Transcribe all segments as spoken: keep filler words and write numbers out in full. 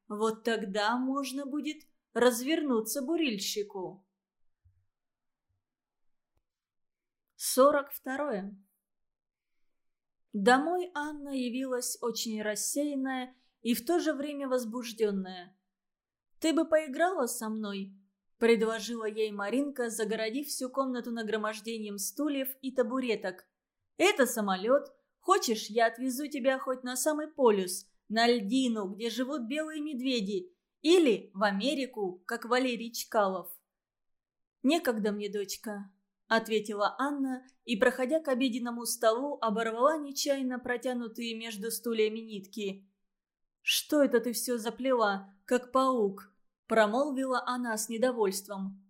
Вот тогда можно будет развернуться бурильщику. Сорок второе. Домой Анна явилась очень рассеянная и в то же время возбужденная. «Ты бы поиграла со мной?» – предложила ей Маринка, загородив всю комнату нагромождением стульев и табуреток. «Это самолет. Хочешь, я отвезу тебя хоть на самый полюс, на льдину, где живут белые медведи, или в Америку, как Валерий Чкалов?» «Некогда мне, дочка», – ответила Анна и, проходя к обеденному столу, оборвала нечаянно протянутые между стульями нитки. «Что это ты все заплела, как паук?» – промолвила она с недовольством.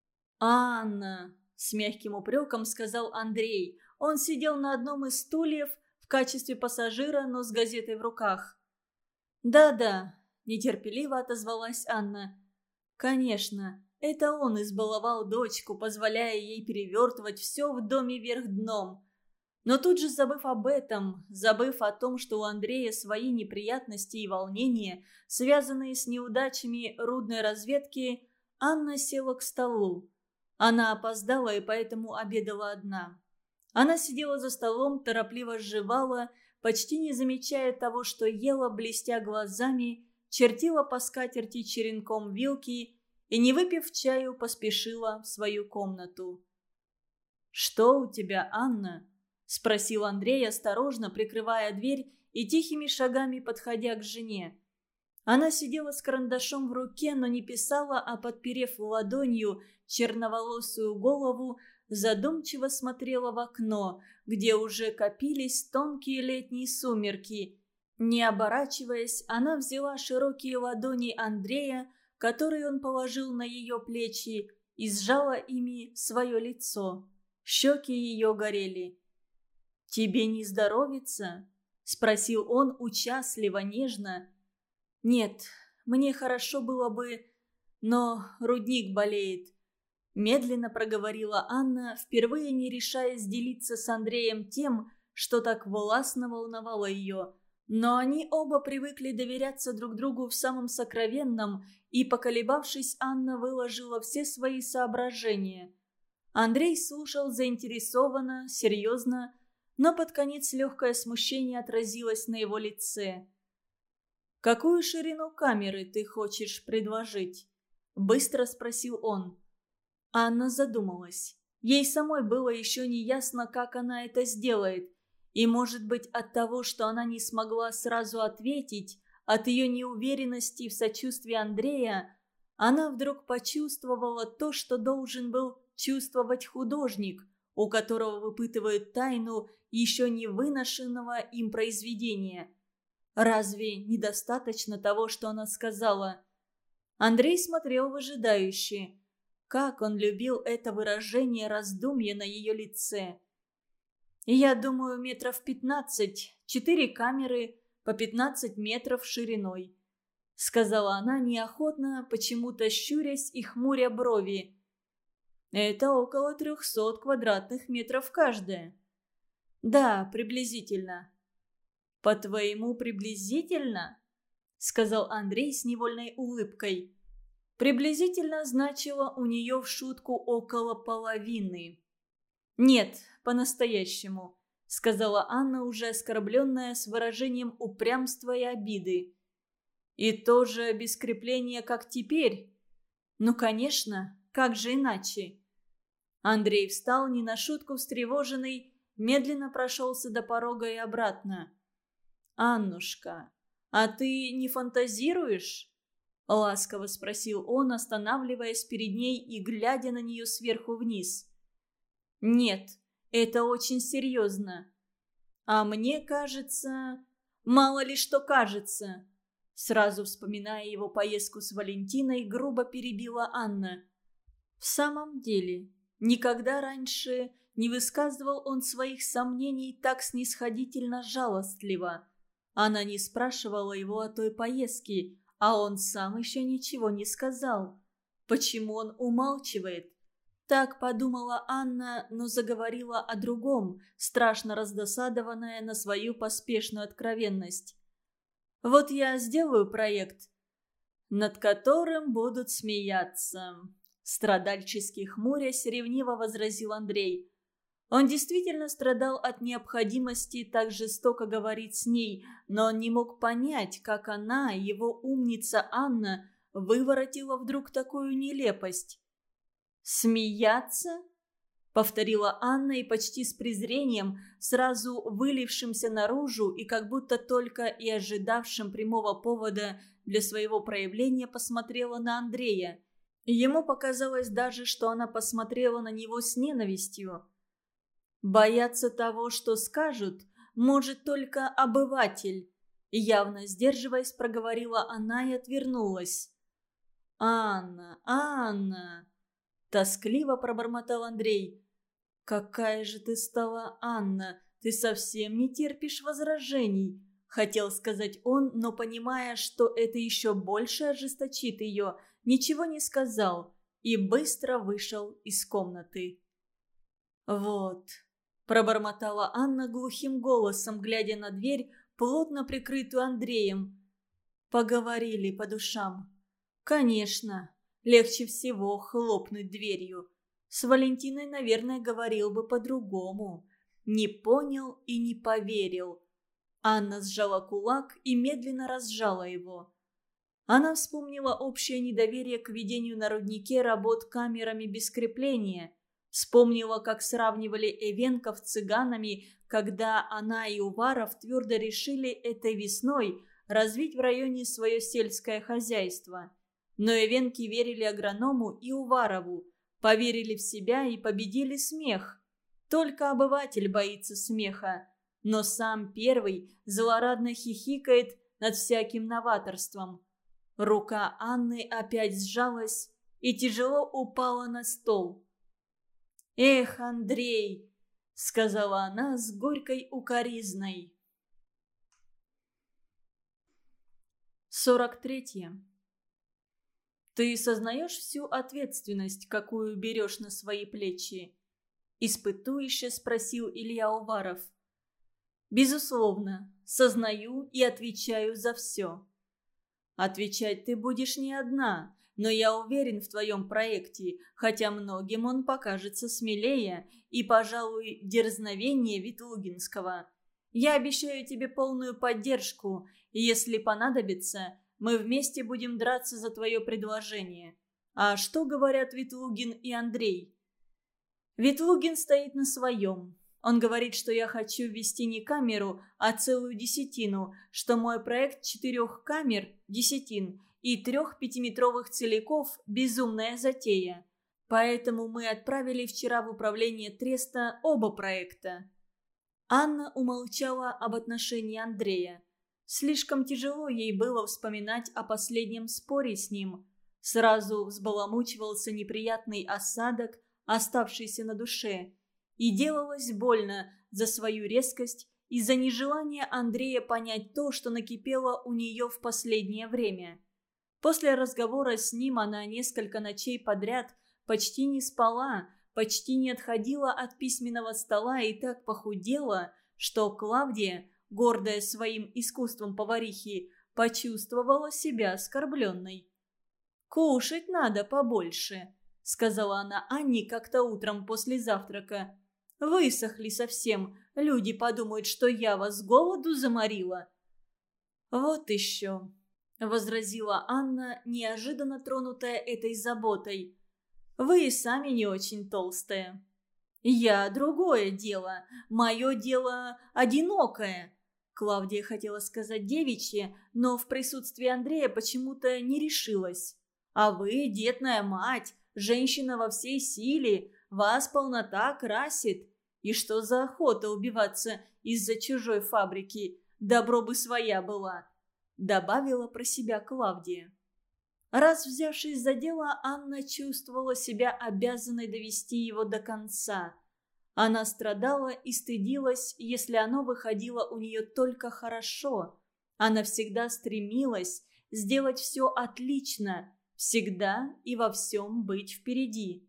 «Анна», – с мягким упреком сказал Андрей. Он сидел на одном из стульев в качестве пассажира, но с газетой в руках. «Да-да», – нетерпеливо отозвалась Анна. «Конечно, это он избаловал дочку, позволяя ей перевертывать все в доме вверх дном». Но тут же, забыв об этом, забыв о том, что у Андрея свои неприятности и волнения, связанные с неудачами рудной разведки, Анна села к столу. Она опоздала и поэтому обедала одна. Она сидела за столом, торопливо жевала, почти не замечая того, что ела, блестя глазами, чертила по скатерти черенком вилки и, не выпив чаю, поспешила в свою комнату. «Что у тебя, Анна?» – спросил Андрей, осторожно прикрывая дверь и тихими шагами подходя к жене. Она сидела с карандашом в руке, но не писала, а, подперев ладонью черноволосую голову, задумчиво смотрела в окно, где уже копились тонкие летние сумерки. Не оборачиваясь, она взяла широкие ладони Андрея, которые он положил на ее плечи, и сжала ими свое лицо. Щеки ее горели. «Тебе не здоровится?» – спросил он участливо, нежно. «Нет, мне хорошо было бы, но рудник болеет», – медленно проговорила Анна, впервые не решаясь делиться с Андреем тем, что так властно волновало ее. Но они оба привыкли доверяться друг другу в самом сокровенном, и, поколебавшись, Анна выложила все свои соображения. Андрей слушал заинтересованно, серьезно, но под конец легкое смущение отразилось на его лице. «Какую ширину камеры ты хочешь предложить?» – быстро спросил он. Анна задумалась. Ей самой было еще не ясно, как она это сделает. И, может быть, от того, что она не смогла сразу ответить, от ее неуверенности в сочувствии Андрея, она вдруг почувствовала то, что должен был чувствовать художник, у которого выпытывают тайну еще не выношенного им произведения. Разве недостаточно того, что она сказала? Андрей смотрел выжидающе. Как он любил это выражение раздумья на ее лице. «Я думаю, метров пятнадцать, четыре камеры по пятнадцать метров шириной», — сказала она неохотно, почему-то щурясь и хмуря брови. «Это около трехсот квадратных метров каждая». «Да, приблизительно». «По-твоему, приблизительно?» — сказал Андрей с невольной улыбкой. «Приблизительно» значило у нее в шутку около половины. «Нет, по-настоящему», — сказала Анна, уже оскорбленная, с выражением упрямства и обиды. «И тоже без крепления, как теперь?» «Ну, конечно, как же иначе?» Андрей встал, не на шутку встревоженный, медленно прошелся до порога и обратно. «Аннушка, а ты не фантазируешь?» — ласково спросил он, останавливаясь перед ней и глядя на нее сверху вниз. «Нет, это очень серьезно. А мне кажется... Мало ли что кажется!» Сразу вспоминая его поездку с Валентиной, грубо перебила Анна. В самом деле, никогда раньше не высказывал он своих сомнений так снисходительно жалостливо. Она не спрашивала его о той поездке, а он сам еще ничего не сказал. Почему он умалчивает? Так подумала Анна, но заговорила о другом, страшно раздосадованная на свою поспешную откровенность. «Вот я сделаю проект. над которым будут смеяться», — страдальчески хмурясь, ревниво возразил Андрей. Он действительно страдал от необходимости так жестоко говорить с ней, но он не мог понять, как она, его умница Анна, выворотила вдруг такую нелепость. «Смеяться?» — повторила Анна и почти с презрением, сразу вылившимся наружу и как будто только и ожидавшим прямого повода для своего проявления, посмотрела на Андрея. Ему показалось даже, что она посмотрела на него с ненавистью. «Бояться того, что скажут, может только обыватель», — явно сдерживаясь, проговорила она и отвернулась. «Анна, Анна!» — тоскливо пробормотал Андрей. «Какая же ты стала, Анна! Ты совсем не терпишь возражений!» — хотел сказать он, но, понимая, что это еще больше ожесточит ее, ничего не сказал и быстро вышел из комнаты. «Вот», — пробормотала Анна глухим голосом, глядя на дверь, плотно прикрытую Андреем. Поговорили по душам. Конечно, легче всего хлопнуть дверью. С Валентиной, наверное, говорил бы по-другому. Не понял и не поверил. Анна сжала кулак и медленно разжала его. Она вспомнила общее недоверие к ведению на руднике работ камерами без крепления. Вспомнила, как сравнивали эвенков с цыганами, когда она и Уваров твердо решили этой весной развить в районе свое сельское хозяйство. Но эвенки верили агроному и Уварову, поверили в себя и победили смех. Только обыватель боится смеха, но сам первый злорадно хихикает над всяким новаторством. Рука Анны опять сжалась и тяжело упала на стол. «Эх, Андрей!» — сказала она с горькой укоризной. сорок третье. «Ты сознаешь всю ответственность, какую берешь на свои плечи?» — испытующе спросил Илья Уваров. «Безусловно, сознаю и отвечаю за все. Отвечать ты будешь не одна, но я уверен в твоем проекте, хотя многим он покажется смелее и, пожалуй, дерзновеннее Ветлугинского. Я обещаю тебе полную поддержку, и если понадобится, мы вместе будем драться за твое предложение. А что говорят Ветлугин и Андрей?» «Ветлугин стоит на своем. Он говорит, что я хочу ввести не камеру, а целую десятину, что мой проект четырех камер, десятин и трех пятиметровых целиков – безумная затея. Поэтому мы отправили вчера в управление треста оба проекта». Анна умолчала об отношении Андрея. Слишком тяжело ей было вспоминать о последнем споре с ним. Сразу взбаламучивался неприятный осадок, оставшийся на душе. И делалось больно за свою резкость и за нежелание Андрея понять то, что накипело у нее в последнее время. После разговора с ним она несколько ночей подряд почти не спала, почти не отходила от письменного стола и так похудела, что Клавдия, гордая своим искусством поварихи, почувствовала себя оскорбленной. «Кушать надо побольше», — сказала она Анне как-то утром после завтрака. «Высохли совсем. Люди подумают, что я вас с голоду заморила». «Вот еще», — возразила Анна, неожиданно тронутая этой заботой. «Вы и сами не очень толстая». «Я другое дело. Мое дело одинокое». Клавдия хотела сказать девичье, но в присутствии Андрея почему-то не решилась. «А вы, детная мать, женщина во всей силе, вас полнота красит. И что за охота убиваться из-за чужой фабрики? Добро бы своя была», — добавила про себя Клавдия. Раз взявшись за дело, Анна чувствовала себя обязанной довести его до конца. Она страдала и стыдилась, если оно выходило у нее только хорошо. Она всегда стремилась сделать все отлично, всегда и во всем быть впереди.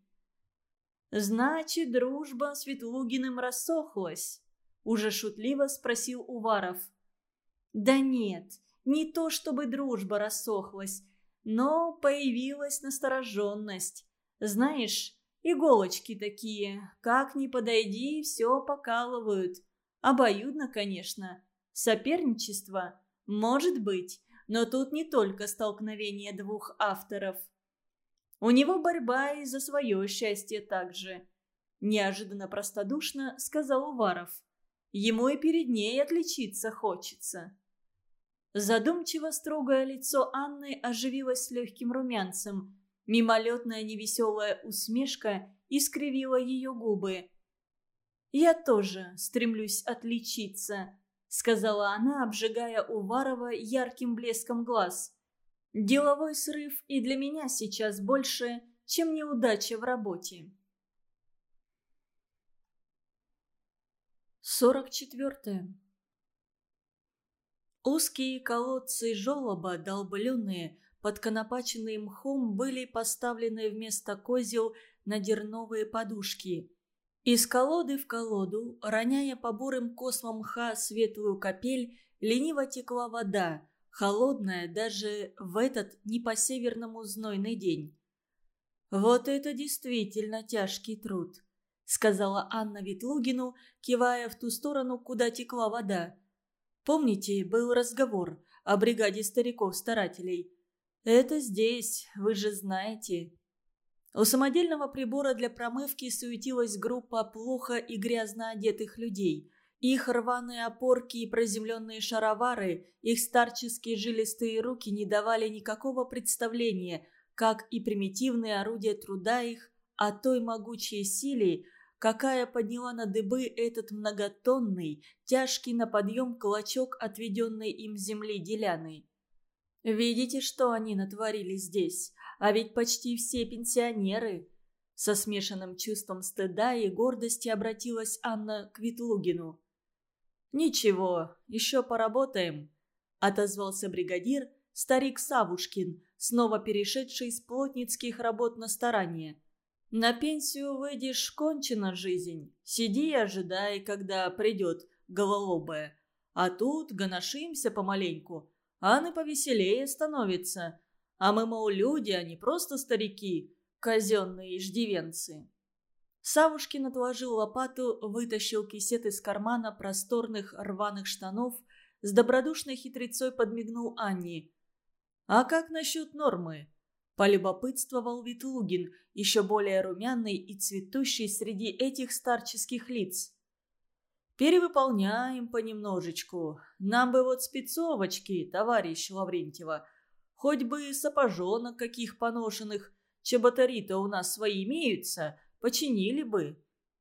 «Значит, дружба с Ветлугиным рассохлась?» – уже шутливо спросил Уваров. «Да нет, не то чтобы дружба рассохлась. Но появилась настороженность. Знаешь, иголочки такие, как ни подойди, все покалывают. Обоюдно, конечно. Соперничество? Может быть, но тут не только столкновение двух авторов. У него борьба и за свое счастье также. Неожиданно простодушно сказал Уваров. Ему и перед ней отличиться хочется. Задумчиво строгое лицо Анны оживилось легким румянцем. Мимолетная невеселая усмешка искривила ее губы. «Я тоже стремлюсь отличиться», — сказала она, обжигая Уварова ярким блеском глаз. «Деловой срыв и для меня сейчас больше, чем неудача в работе». сорок четвертое. Узкие колодцы желоба, долбленные, подконопаченные мхом, были поставлены вместо козел на дерновые подушки. Из колоды в колоду, роняя по бурым космам мха светлую капель, лениво текла вода, холодная даже в этот не по-северному знойный день. «Вот это действительно тяжкий труд», — сказала Анна Ветлугину, кивая в ту сторону, куда текла вода. «Помните, был разговор о бригаде стариков-старателей? Это здесь, вы же знаете». У самодельного прибора для промывки суетилась группа плохо и грязно одетых людей. Их рваные опорки и проземленные шаровары, их старческие жилистые руки не давали никакого представления, как и примитивные орудия труда их, о той могучей силе, какая подняла на дыбы этот многотонный, тяжкий на подъем клочок отведенной им земли деляны. «Видите, что они натворили здесь? А ведь почти все пенсионеры!» Со смешанным чувством стыда и гордости обратилась Анна к Ветлугину. «Ничего, еще поработаем», — отозвался бригадир, старик Савушкин, снова перешедший с плотницких работ на старание. «На пенсию выйдешь, кончена жизнь. Сиди и ожидай, когда придет гололобая. А тут гоношимся помаленьку. Аны повеселее становится. А мы, мол, люди, а не просто старики, казенные иждивенцы». Савушкин отложил лопату, вытащил кисет из кармана просторных рваных штанов, с добродушной хитрецой подмигнул Анне. «А как насчет нормы?» – полюбопытствовал Ветлугин, еще более румяный и цветущий среди этих старческих лиц. «Перевыполняем понемножечку. Нам бы вот спецовочки, товарищ Лаврентьева. Хоть бы сапожонок каких поношенных, чеботари-то у нас свои имеются, починили бы».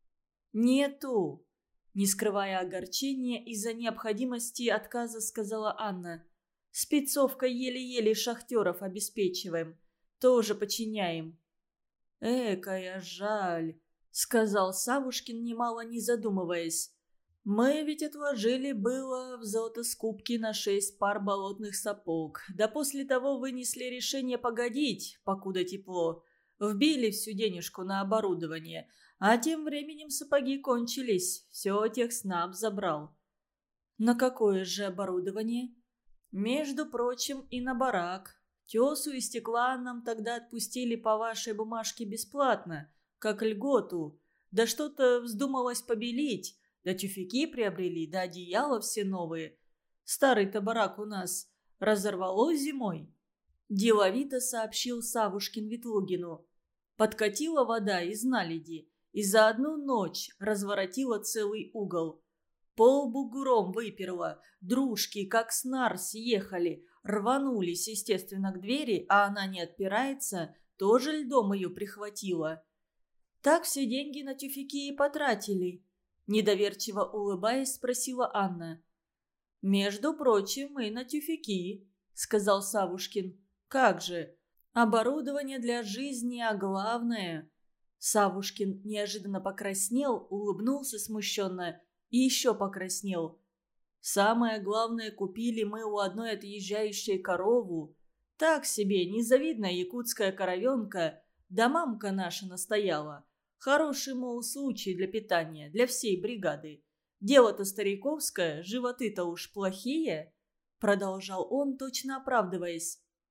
«Нету», – не скрывая огорчения из-за необходимости отказа, сказала Анна. «Спецовка еле-еле шахтеров обеспечиваем. Тоже починяем». «Экая жаль», — сказал Савушкин, немало не задумываясь. «Мы ведь отложили было в золотоскупке на шесть пар болотных сапог. Да после того вынесли решение погодить, покуда тепло. Вбили всю денежку на оборудование, а тем временем сапоги кончились. Все техснаб забрал». «На какое же оборудование?» «Между прочим, и на барак. Тесу и стекла нам тогда отпустили по вашей бумажке бесплатно, как льготу. Да что-то вздумалось побелить, да тюфяки приобрели, да одеяла все новые. Старый-то барак у нас разорвало зимой», – деловито сообщил Савушкин Ветлугину. «Подкатила вода из наледи и за одну ночь разворотила целый угол. Пол бугром выперла, дружки, как с нар съехали, рванулись, естественно, к двери, а она не отпирается, тоже льдом ее прихватила. Так все деньги на тюфяки и потратили», – недоверчиво улыбаясь, спросила Анна. «Между прочим, и на тюфяки», – сказал Савушкин. «Как же? Оборудование для жизни, а главное...» Савушкин неожиданно покраснел, улыбнулся смущенно и еще покраснел. «Самое главное, купили мы у одной отъезжающей корову. Так себе, незавидная якутская коровенка, да мамка наша настояла. Хороший, мол, случай для питания, для всей бригады. Дело-то стариковское, животы-то уж плохие», — продолжал он, точно оправдываясь.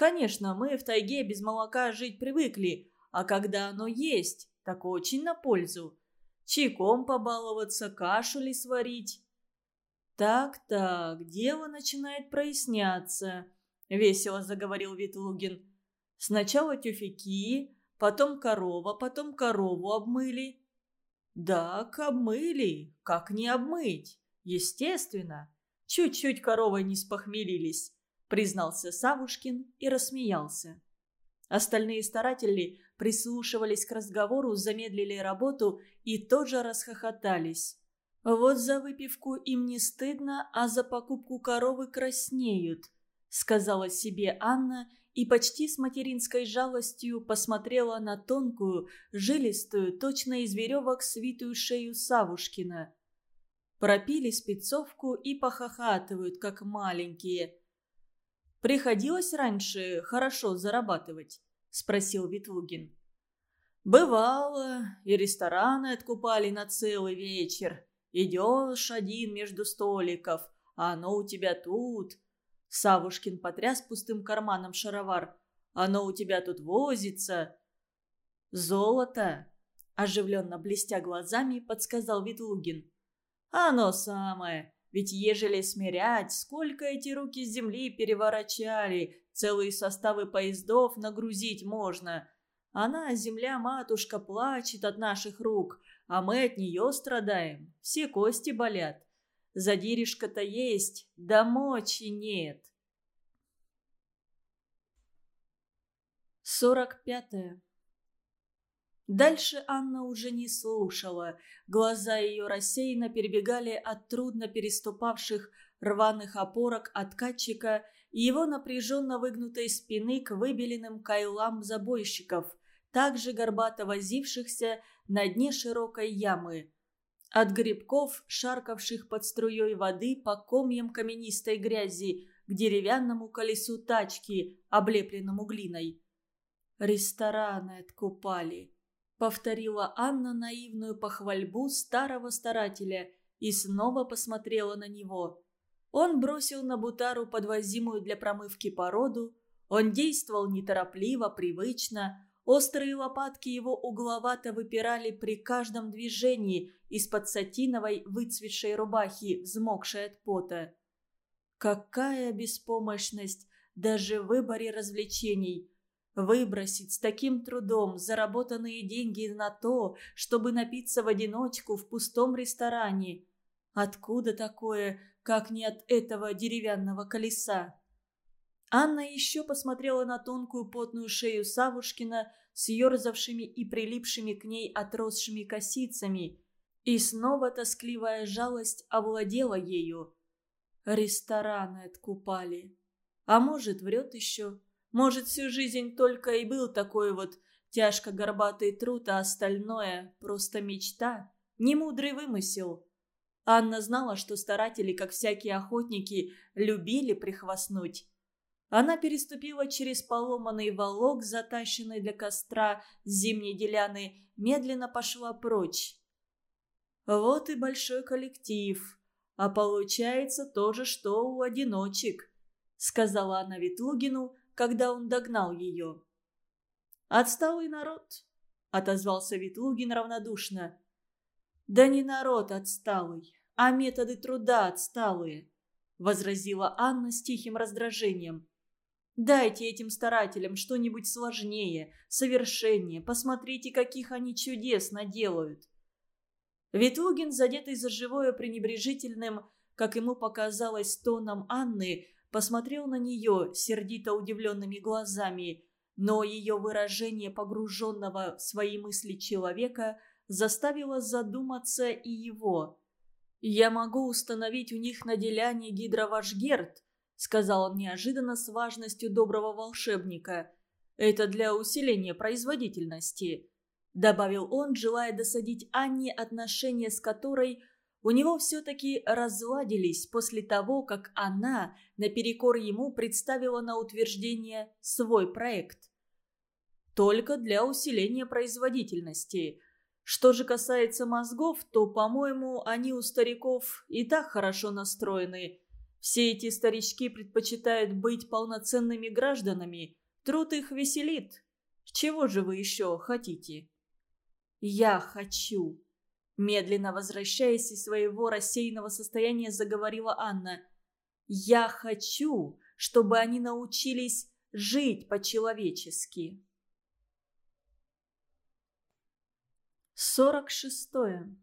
Конечно, мы в тайге без молока жить привыкли, а когда оно есть, так очень на пользу. Чайком побаловаться, кашу ли сварить. «Так-так, дело начинает проясняться», — весело заговорил Ветлугин. «Сначала тюфяки, потом корова, потом корову обмыли». «Так, обмыли. Как не обмыть? Естественно. Чуть-чуть коровой не спохмелились», — признался Савушкин и рассмеялся. Остальные старатели прислушивались к разговору, замедлили работу и тоже расхохотались. «Вот за выпивку им не стыдно, а за покупку коровы краснеют», — сказала себе Анна и почти с материнской жалостью посмотрела на тонкую, жилистую, точно из веревок свитую шею Савушкина. Пропили спецовку и похохатывают, как маленькие. «Приходилось раньше хорошо зарабатывать?» – спросил Ветлугин. «Бывало, и рестораны откупали на целый вечер. Идешь один между столиков, а оно у тебя тут». Савушкин потряс пустым карманом шаровар. «Оно у тебя тут возится». «Золото», – оживленно блестя глазами, подсказал Ветлугин. «Оно самое. Ведь ежели смирять, сколько эти руки с земли переворачали, целые составы поездов нагрузить можно. Она, земля-матушка, плачет от наших рук, а мы от нее страдаем, все кости болят. Задиришка-то есть, да мочи нет». сорок пятое. Дальше Анна уже не слушала. Глаза ее рассеянно перебегали от трудно переступавших рваных опорок откатчика и его напряженно выгнутой спины к выбеленным кайлам забойщиков, также горбато возившихся на дне широкой ямы. От грибков, шаркавших под струей воды по комьям каменистой грязи, к деревянному колесу тачки, облепленному глиной. «Рестораны откупали», — повторила Анна наивную похвальбу старого старателя и снова посмотрела на него. Он бросил на бутару подвозимую для промывки породу, он действовал неторопливо, привычно, острые лопатки его угловато выпирали при каждом движении из-под сатиновой выцветшей рубахи, взмокшей от пота. Какая беспомощность даже в выборе развлечений! Выбросить с таким трудом заработанные деньги на то, чтобы напиться в одиночку в пустом ресторане. Откуда такое, как не от этого деревянного колеса? Анна еще посмотрела на тонкую потную шею Савушкина с ерзавшими и прилипшими к ней отросшими косицами, и снова тоскливая жалость овладела ею. Рестораны откупали. А может, врет еще? Может, всю жизнь только и был такой вот тяжко горбатый труд, а остальное – просто мечта, немудрый вымысел. Анна знала, что старатели, как всякие охотники, любили прихвастнуть. Она переступила через поломанный волок, затащенный для костра с зимней деляны, медленно пошла прочь. Вот и большой коллектив, а получается то же, что у одиночек, сказала она Ветлугину, когда он догнал ее. «Отсталый народ», — отозвался Ветлугин равнодушно. «Да не народ отсталый, а методы труда отсталые», — возразила Анна с тихим раздражением. «Дайте этим старателям что-нибудь сложнее, совершеннее, посмотрите, каких они чудес наделают». Ветлугин, задетый за живое пренебрежительным, как ему показалось, тоном Анны, посмотрел на нее сердито удивленными глазами, но ее выражение погруженного в свои мысли человека заставило задуматься и его. «Я могу установить у них на деляне гидровашгерд», — сказал он неожиданно с важностью доброго волшебника. «Это для усиления производительности», — добавил он, желая досадить Анне, отношения с которой у него все-таки разладились после того, как она, наперекор ему, представила на утверждение свой проект. «Только для усиления производительности. Что же касается мозгов, то, по-моему, они у стариков и так хорошо настроены. Все эти старички предпочитают быть полноценными гражданами, Труд их веселит. Чего же вы еще хотите?» «Я хочу», — медленно возвращаясь из своего рассеянного состояния, заговорила Анна. «Я хочу, чтобы они научились жить по-человечески». Сорок шестое.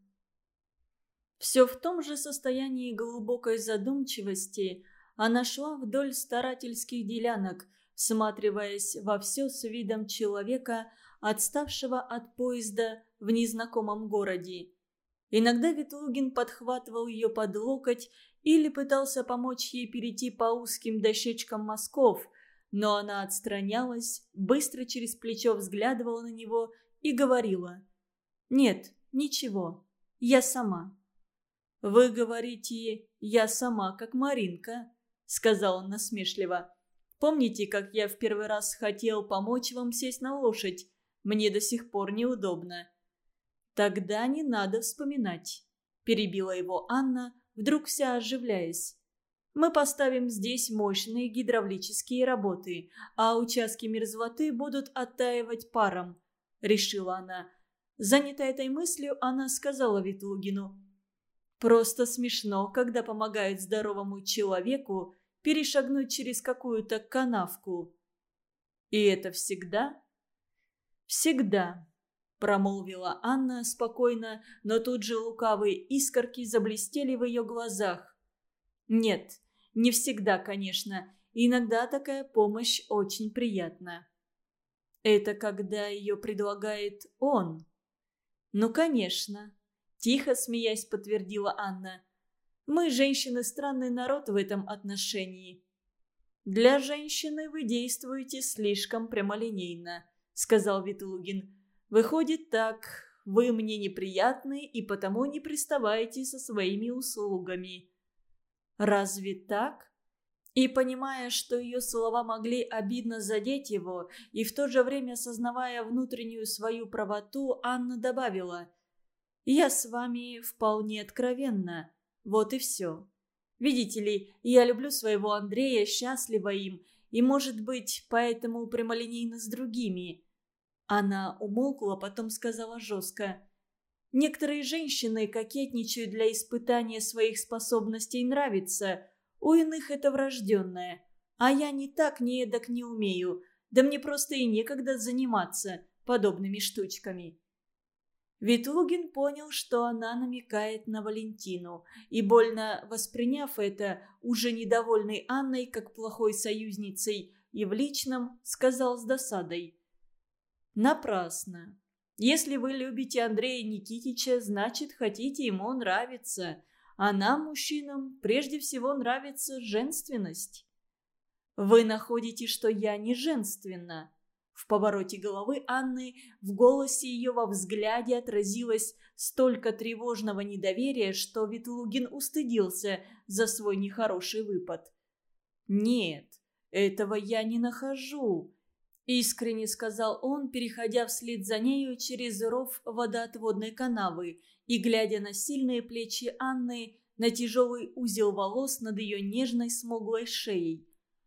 Все в том же состоянии глубокой задумчивости она шла вдоль старательских делянок, всматриваясь во все с видом человека, отставшего от поезда в незнакомом городе. Иногда Ветлугин подхватывал ее под локоть или пытался помочь ей перейти по узким дощечкам мостков, но она отстранялась, быстро через плечо взглядывала на него и говорила: «Нет, ничего, я сама». «Вы говорите, я сама, как Маринка», — сказал он насмешливо. «Помните, как я в первый раз хотел помочь вам сесть на лошадь? Мне до сих пор неудобно». «Тогда не надо вспоминать», — перебила его Анна, вдруг вся оживляясь. «Мы поставим здесь мощные гидравлические работы, а участки мерзлоты будут оттаивать паром», — решила она. Занятая этой мыслью, она сказала Ветлугину: «Просто смешно, когда помогают здоровому человеку перешагнуть через какую-то канавку». «И это всегда?» «Всегда», — промолвила Анна спокойно, но тут же лукавые искорки заблестели в ее глазах. «Нет, не всегда, конечно. Иногда такая помощь очень приятна». «Это когда ее предлагает он?» «Ну, конечно», – тихо смеясь подтвердила Анна. «Мы, женщины, странный народ в этом отношении». «Для женщины вы действуете слишком прямолинейно», – сказал Ветлугин. «Выходит так, вы мне неприятны и потому не приставаете со своими услугами». «Разве так?» И, понимая, что ее слова могли обидно задеть его, и в то же время осознавая внутреннюю свою правоту, Анна добавила: «Я с вами вполне откровенна. Вот и все. Видите ли, я люблю своего Андрея, счастлива им, и, может быть, поэтому прямолинейно с другими». Она умолкла, потом сказала жестко: «Некоторые женщины кокетничают для испытания своих способностей нравиться. У иных это врожденное. А я ни так, ни эдак не умею. Да мне просто и некогда заниматься подобными штучками». Ветлугин понял, что она намекает на Валентину, и, больно восприняв это, уже недовольной Анной как плохой союзницей и в личном, сказал с досадой: «Напрасно. Если вы любите Андрея Никитича, значит, хотите ему нравиться. А нам, мужчинам, прежде всего нравится женственность». «Вы находите, что я не женственна?» В повороте головы Анны, в голосе ее, во взгляде отразилось столько тревожного недоверия, что Ветлугин устыдился за свой нехороший выпад. «Нет, этого я не нахожу», — искренне сказал он, переходя вслед за нею через ров водоотводной канавы и глядя на сильные плечи Анны, на тяжелый узел волос над ее нежной смуглой шеей.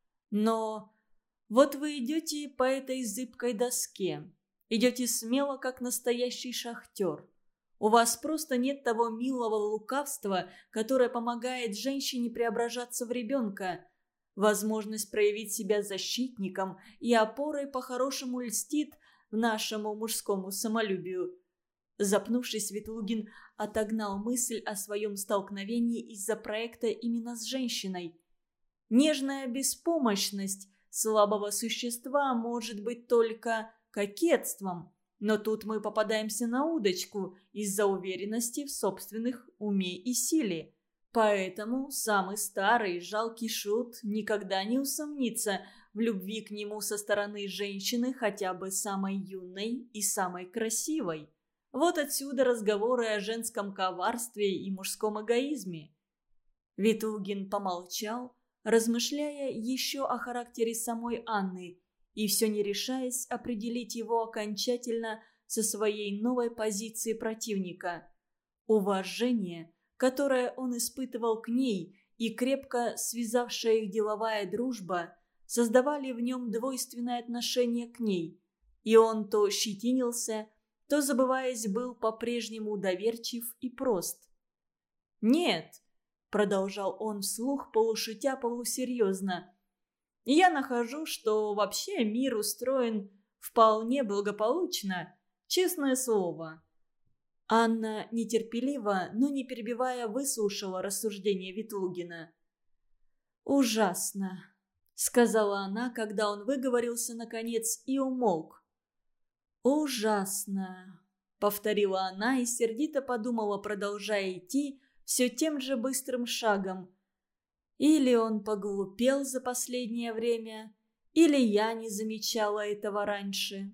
«Но вот вы идете по этой зыбкой доске, идете смело, как настоящий шахтер. У вас просто нет того милого лукавства, которое помогает женщине преображаться в ребенка. Возможность проявить себя защитником и опорой по-хорошему льстит нашему мужскому самолюбию». Запнувшись, Ветлугин отогнал мысль о своем столкновении из-за проекта именно с женщиной. Нежная беспомощность слабого существа может быть только кокетством, но тут мы попадаемся на удочку из-за уверенности в собственных уме и силе. Поэтому самый старый жалкий шут никогда не усомнится в любви к нему со стороны женщины, хотя бы самой юной и самой красивой. Вот отсюда разговоры о женском коварстве и мужском эгоизме. Ветлугин помолчал, размышляя еще о характере самой Анны и все не решаясь определить его окончательно со своей новой позиции противника. Уважение, которое он испытывал к ней, и крепко связавшая их деловая дружба, создавали в нем двойственное отношение к ней, и он то щетинился, то, забываясь, был по-прежнему доверчив и прост. «Нет», — продолжал он вслух, полушутя, полусерьезно, — «я нахожу, что вообще мир устроен вполне благополучно, честное слово». Анна нетерпеливо, но не перебивая, выслушала рассуждения Ветлугина. «Ужасно», — сказала она, когда он выговорился наконец и умолк. «Ужасно», — повторила она и сердито подумала, продолжая идти все тем же быстрым шагом. «Или он поглупел за последнее время, или я не замечала этого раньше».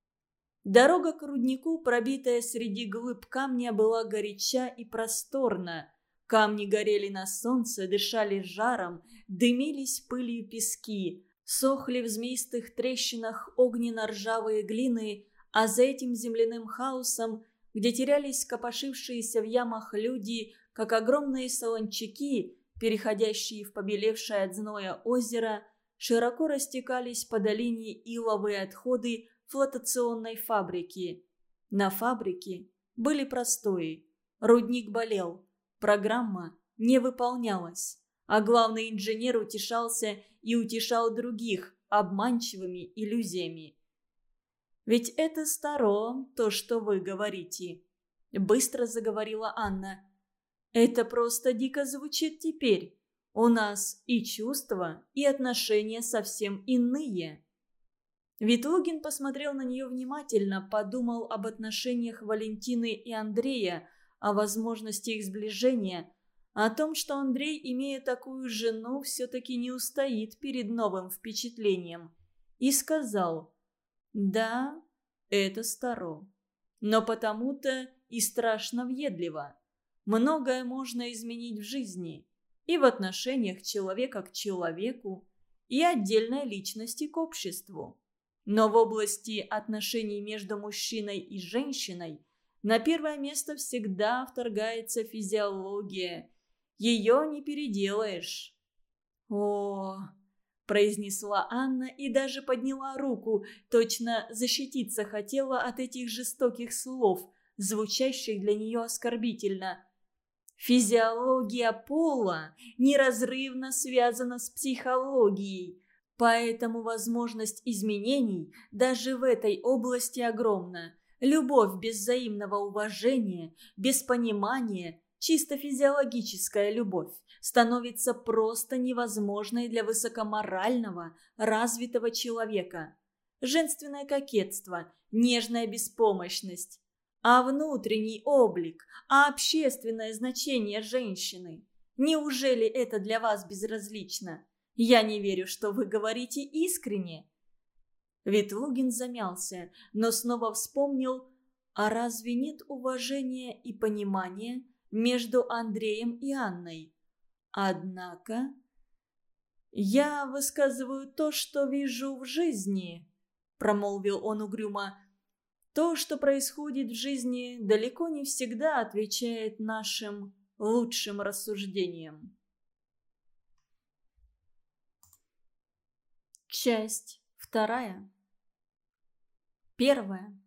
Дорога к руднику, пробитая среди глыб камня, была горяча и просторна. Камни горели на солнце, дышали жаром, дымились пылью пески, сохли в змеистых трещинах огненно-ржавые глины, а за этим земляным хаосом, где терялись копошившиеся в ямах люди, как огромные солончаки, переходящие в побелевшее от зноя озеро, широко растекались по долине иловые отходы флотационной фабрики. На фабрике были простои. Рудник болел. Программа не выполнялась. А главный инженер утешался и утешал других обманчивыми иллюзиями. «Ведь это старо, то, что вы говорите», — быстро заговорила Анна. «Это просто дико звучит теперь. У нас и чувства, и отношения совсем иные». Ветлугин посмотрел на нее внимательно, подумал об отношениях Валентины и Андрея, о возможности их сближения, о том, что Андрей, имея такую жену, все-таки не устоит перед новым впечатлением, и сказал: «Да, это старо, но потому-то и страшно въедливо. Многое можно изменить в жизни, и в отношениях человека к человеку, и отдельной личности к обществу. Но в области отношений между мужчиной и женщиной на первое место всегда вторгается физиология. Ее не переделаешь». «О!» – произнесла Анна и даже подняла руку, точно защититься хотела от этих жестоких слов, звучащих для нее оскорбительно. «Физиология пола неразрывно связана с психологией. Поэтому возможность изменений даже в этой области огромна. Любовь без взаимного уважения, без понимания, чисто физиологическая любовь, становится просто невозможной для высокоморального, развитого человека. Женственное кокетство, нежная беспомощность. А внутренний облик, а общественное значение женщины. Неужели это для вас безразлично? Я не верю, что вы говорите искренне». Ветлугин замялся, но снова вспомнил, а разве нет уважения и понимания между Андреем и Анной? Однако... «Я высказываю то, что вижу в жизни», — промолвил он угрюмо. «То, что происходит в жизни, далеко не всегда отвечает нашим лучшим рассуждениям». Часть вторая. Первая.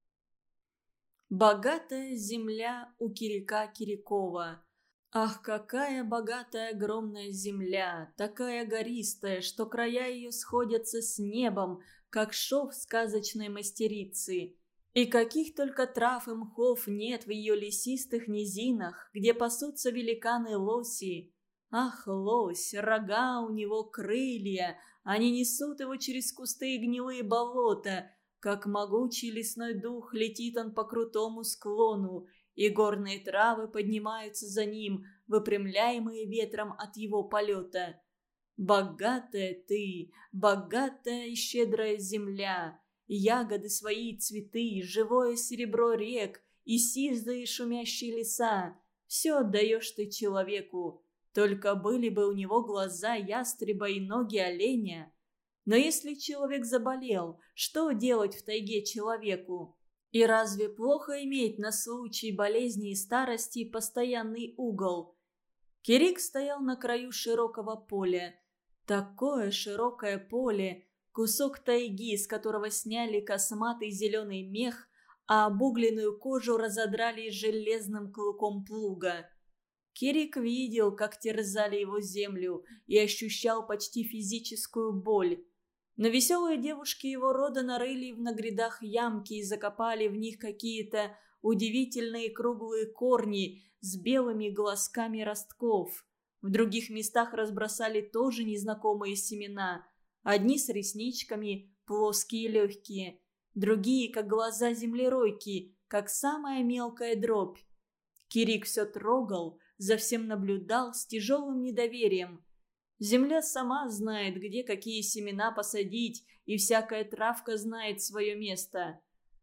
Богатая земля у Кирика Кирикова. Ах, какая богатая огромная земля, такая гористая, что края ее сходятся с небом, как шов сказочной мастерицы. И каких только трав и мхов нет в ее лесистых низинах, где пасутся великаны-лоси. Ах, лось, рога у него, крылья, они несут его через кусты и гнилые болота. Как могучий лесной дух летит он по крутому склону, и горные травы поднимаются за ним, выпрямляемые ветром от его полета. Богатая ты, богатая и щедрая земля, ягоды свои, цветы, живое серебро рек и сизые шумящие леса — все отдаешь ты человеку. Только были бы у него глаза ястреба и ноги оленя. Но если человек заболел, что делать в тайге человеку? И разве плохо иметь на случай болезни и старости постоянный угол? Кирик стоял на краю широкого поля. Такое широкое поле, кусок тайги, с которого сняли косматый зеленый мех, а обугленную кожу разодрали железным клыком плуга. Кирик видел, как терзали его землю, и ощущал почти физическую боль. Но веселые девушки его рода нарыли на грядах ямки и закопали в них какие-то удивительные круглые корни с белыми глазками ростков. В других местах разбросали тоже незнакомые семена. Одни с ресничками, плоские и легкие. Другие, как глаза землеройки, как самая мелкая дробь. Кирик все трогал, за всем наблюдал с тяжелым недоверием. Земля сама знает, где какие семена посадить, и всякая травка знает свое место.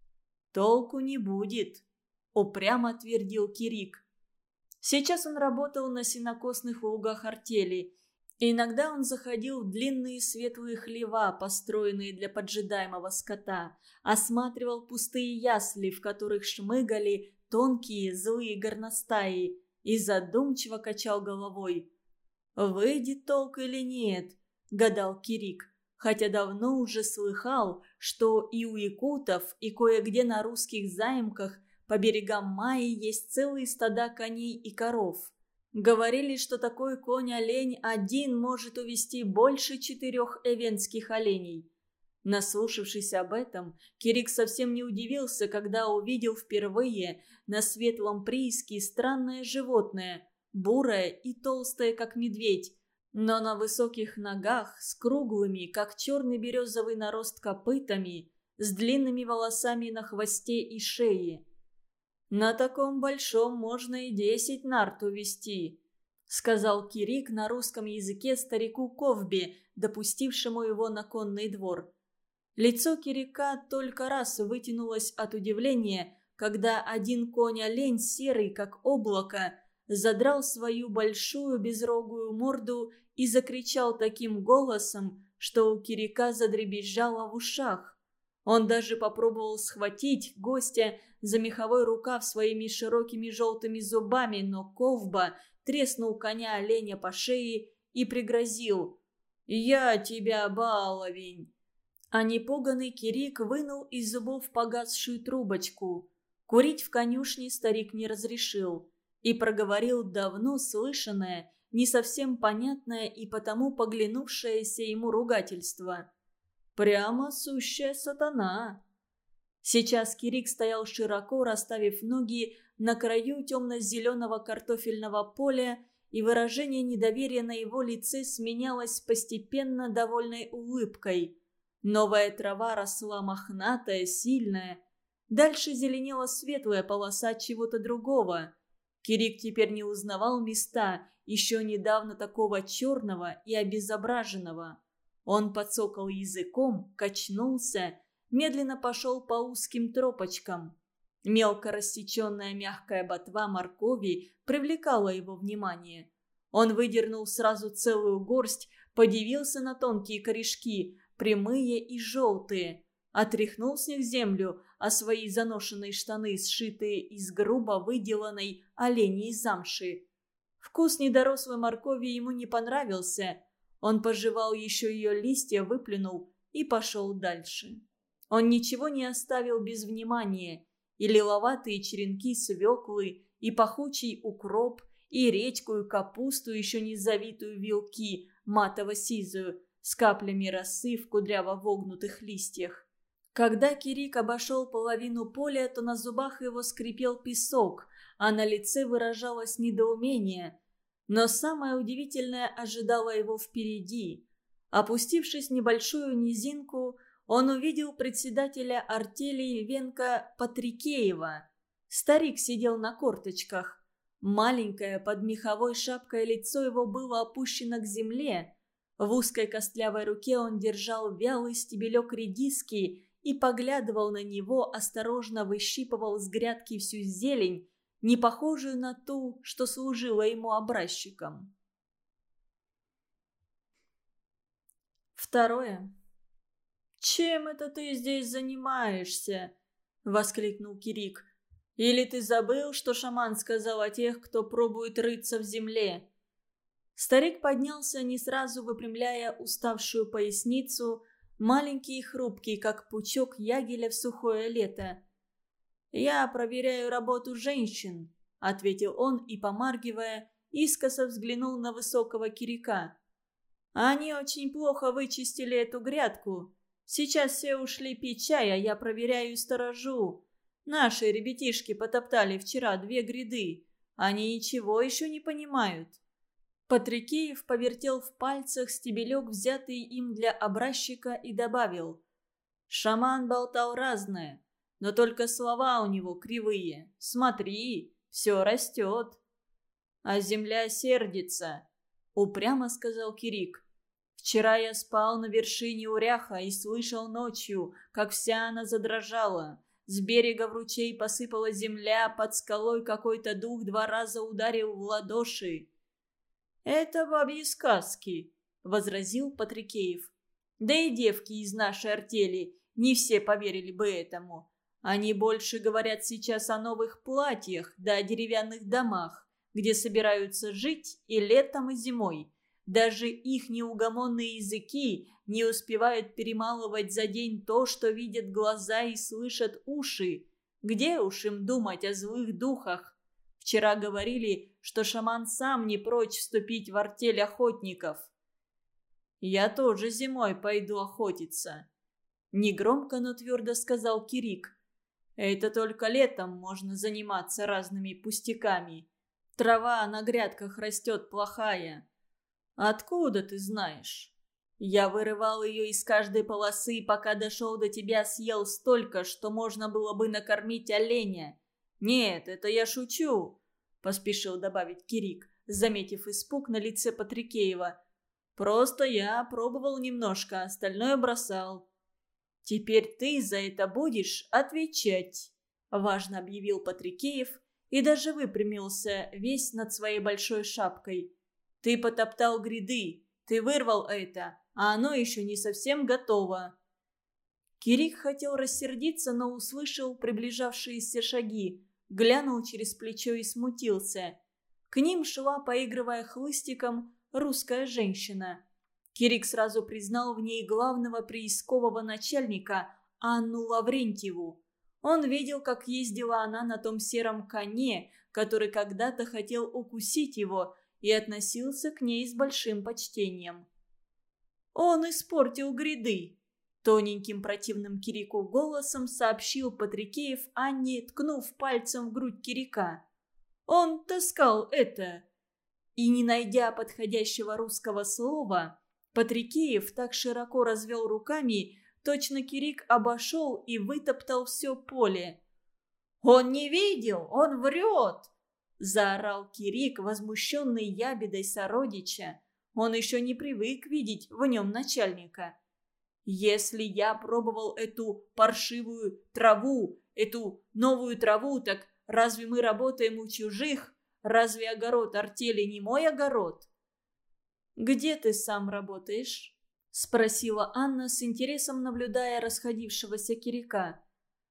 «Толку не будет», — упрямо твердил Кирик. Сейчас он работал на сенокосных лугах артели. Иногда он заходил в длинные светлые хлева, построенные для поджидаемого скота, осматривал пустые ясли, в которых шмыгали тонкие злые горностаи, и задумчиво качал головой. «Выйдет толк или нет?» – гадал Кирик, хотя давно уже слыхал, что и у якутов, и кое-где на русских заимках по берегам Майи есть целые стада коней и коров. Говорили, что такой конь-олень один может увести больше четырех эвенских оленей. Наслушавшись об этом, Кирик совсем не удивился, когда увидел впервые на светлом прииске странное животное, бурое и толстое, как медведь, но на высоких ногах, с круглыми, как черный березовый нарост копытами, с длинными волосами на хвосте и шее. «На таком большом можно и десять нарт увести», — сказал Кирик на русском языке старику Ковбе, допустившему его на конный двор. Лицо Кирика только раз вытянулось от удивления, когда один конь-олень, серый как облако, задрал свою большую безрогую морду и закричал таким голосом, что у Кирика задребезжало в ушах. Он даже попробовал схватить гостя за меховой рукав своими широкими желтыми зубами, но Ковба треснул коня-оленя по шее и пригрозил: «Я тебя, баловень!» А непуганный Кирик вынул из зубов погасшую трубочку. Курить в конюшне старик не разрешил и проговорил давно слышанное, не совсем понятное и потому поглянувшееся ему ругательство. «Прямо сущая сатана!» Сейчас Кирик стоял широко, расставив ноги на краю темно-зеленого картофельного поля, и выражение недоверия на его лице сменялось постепенно довольной улыбкой. Новая трава росла мохнатая, сильная. Дальше зеленела светлая полоса чего-то другого. Кирик теперь не узнавал места, еще недавно такого черного и обезображенного. Он подсокал языком, качнулся, медленно пошел по узким тропочкам. Мелко рассеченная мягкая ботва моркови привлекала его внимание. Он выдернул сразу целую горсть, подивился на тонкие корешки, прямые и желтые, отряхнул с них землю, а свои заношенные штаны, сшитые из грубо выделанной оленьей замши. Вкус недорослой моркови ему не понравился. Он пожевал еще ее листья, выплюнул и пошел дальше. Он ничего не оставил без внимания. И лиловатые черенки свеклы, и пахучий укроп, и редькую капусту, еще не завитую вилки, матово-сизую, с каплями росы в кудряво вогнутых листьях. Когда Кирик обошел половину поля, то на зубах его скрипел песок, а на лице выражалось недоумение. Но самое удивительное ожидало его впереди. Опустившись в небольшую низинку, он увидел председателя артели Венка Патрикеева. Старик сидел на корточках. Маленькое под меховой шапкой лицо его было опущено к земле. В узкой костлявой руке он держал вялый стебелек редиски и поглядывал на него, осторожно выщипывал с грядки всю зелень, не похожую на ту, что служила ему образчиком. Второе. «Чем это ты здесь занимаешься?» — воскликнул Кирик. «Или ты забыл, что шаман сказал о тех, кто пробует рыться в земле?» Старик поднялся, не сразу выпрямляя уставшую поясницу, маленький и хрупкий, как пучок ягеля в сухое лето. «Я проверяю работу женщин», — ответил он и, помаргивая, искоса взглянул на высокого Кирика. «Они очень плохо вычистили эту грядку. Сейчас все ушли пить чай, а я проверяю и сторожу. Наши ребятишки потоптали вчера две гряды. Они ничего еще не понимают». Патрикеев повертел в пальцах стебелек, взятый им для образчика, и добавил: «Шаман болтал разное, но только слова у него кривые. Смотри, все растет». «А земля сердится», — упрямо сказал Кирик. «Вчера я спал на вершине Уряха и слышал ночью, как вся она задрожала. С берега в ручей посыпала земля, под скалой какой-то дух два раза ударил в ладоши». «Это бабьи сказки», — возразил Патрикеев. «Да и девки из нашей артели не все поверили бы этому. Они больше говорят сейчас о новых платьях да о деревянных домах, где собираются жить и летом, и зимой. Даже их неугомонные языки не успевают перемалывать за день то, что видят глаза и слышат уши. Где уж им думать о злых духах? Вчера говорили, что шаман сам не прочь вступить в артель охотников». «Я тоже зимой пойду охотиться», — негромко, но твердо сказал Кирик. «Это только летом можно заниматься разными пустяками. Трава на грядках растет плохая». «Откуда ты знаешь?» «Я вырывал ее из каждой полосы, пока дошел до тебя, съел столько, что можно было бы накормить оленя. Нет, это я шучу», — поспешил добавить Кирик, заметив испуг на лице Патрикеева. «Просто я пробовал немножко, остальное бросал». «Теперь ты за это будешь отвечать», — важно объявил Патрикеев и даже выпрямился весь над своей большой шапкой. «Ты потоптал гряды, ты вырвал это, а оно еще не совсем готово». Кирик хотел рассердиться, но услышал приближавшиеся шаги, глянул через плечо и смутился. К ним шла, поигрывая хлыстиком, русская женщина. Кирик сразу признал в ней главного приискового начальника Анну Лаврентьеву. Он видел, как ездила она на том сером коне, который когда-то хотел укусить его, и относился к ней с большим почтением. «Он испортил гряды», — тоненьким противным Кирику голосом сообщил Патрикеев Анне, ткнув пальцем в грудь Кирика. «Он таскал это». И, не найдя подходящего русского слова, Патрикеев так широко развел руками, точно Кирик обошел и вытоптал все поле. «Он не видел, он врет!» — заорал Кирик, возмущенный ябедой сородича. Он еще не привык видеть в нем начальника. «Если я пробовал эту паршивую траву, эту новую траву, так разве мы работаем у чужих? Разве огород артели не мой огород?» «Где ты сам работаешь?» — спросила Анна с интересом, наблюдая расходившегося Кирика.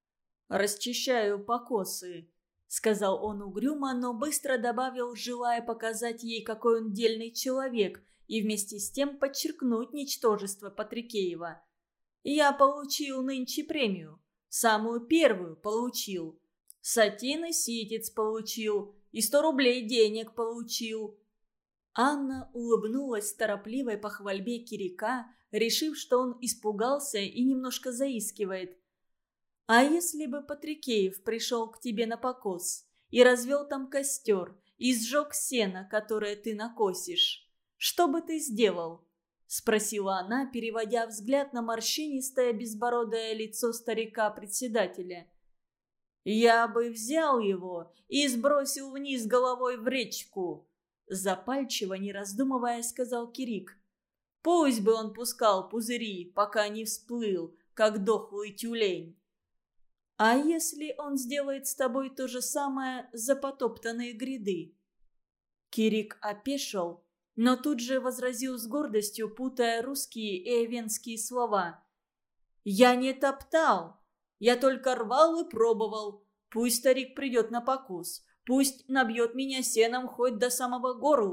«Расчищаю покосы», — сказал он угрюмо, но быстро добавил, желая показать ей, какой он дельный человек, и вместе с тем подчеркнуть ничтожество Патрикеева. «Я получил нынче премию. Самую первую получил. Сатин и ситец получил. И сто рублей денег получил». Анна улыбнулась торопливой похвальбе Кирика, решив, что он испугался и немножко заискивает. «А если бы Патрикеев пришел к тебе на покос и развел там костер, и сжег сено, которое ты накосишь, что бы ты сделал?» — спросила она, переводя взгляд на морщинистое безбородое лицо старика-председателя. «Я бы взял его и сбросил вниз головой в речку», — запальчиво, не раздумывая, сказал Кирик. «Пусть бы он пускал пузыри, пока не всплыл, как дохлый тюлень». «А если он сделает с тобой то же самое за потоптанные гряды?» Кирик опешил, но тут же возразил с гордостью, путая русские и эвенские слова. «Я не топтал, я только рвал и пробовал. Пусть старик придет на покос, пусть набьет меня сеном хоть до самого горла,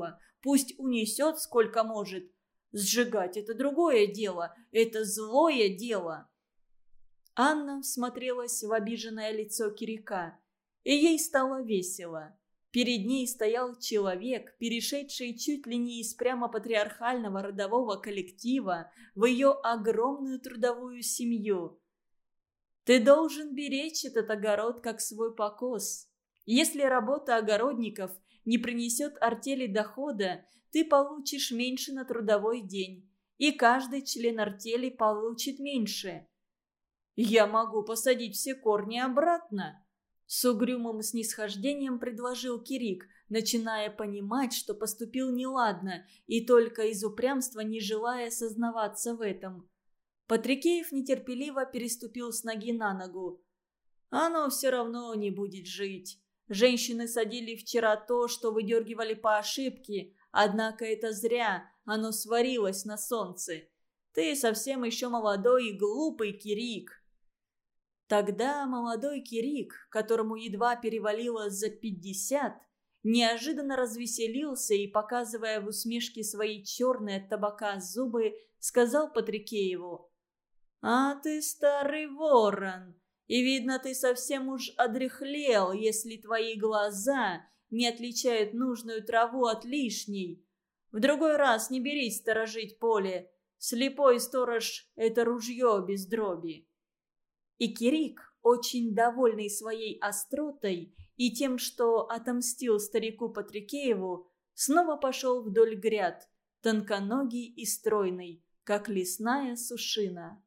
пусть унесет сколько может. Сжигать – это другое дело, это злое дело». Анна всмотрелась в обиженное лицо Кирика, и ей стало весело. Перед ней стоял человек, перешедший чуть ли не из прямо патриархального родового коллектива в ее огромную трудовую семью. «Ты должен беречь этот огород как свой покос. Если работа огородников не принесет артели дохода, ты получишь меньше на трудовой день, и каждый член артели получит меньше». «Я могу посадить все корни обратно», — с угрюмым снисхождением предложил Кирик, начиная понимать, что поступил неладно, и только из упрямства не желая сознаваться в этом. Патрикеев нетерпеливо переступил с ноги на ногу. «Оно все равно не будет жить. Женщины садили вчера то, что выдергивали по ошибке, однако это зря, оно сварилось на солнце. Ты совсем еще молодой и глупый, Кирик». Тогда молодой Кирик, которому едва перевалило за пятьдесят, неожиданно развеселился и, показывая в усмешке свои черные от табака зубы, сказал Патрикееву: «А ты старый ворон, и, видно, ты совсем уж одряхлел, если твои глаза не отличают нужную траву от лишней. В другой раз не берись сторожить поле. Слепой сторож – это ружье без дроби». И Кирик, очень довольный своей остротой и тем, что отомстил старику Патрикееву, снова пошел вдоль гряд, тонконогий и стройный, как лесная сушина.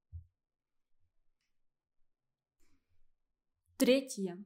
Третье.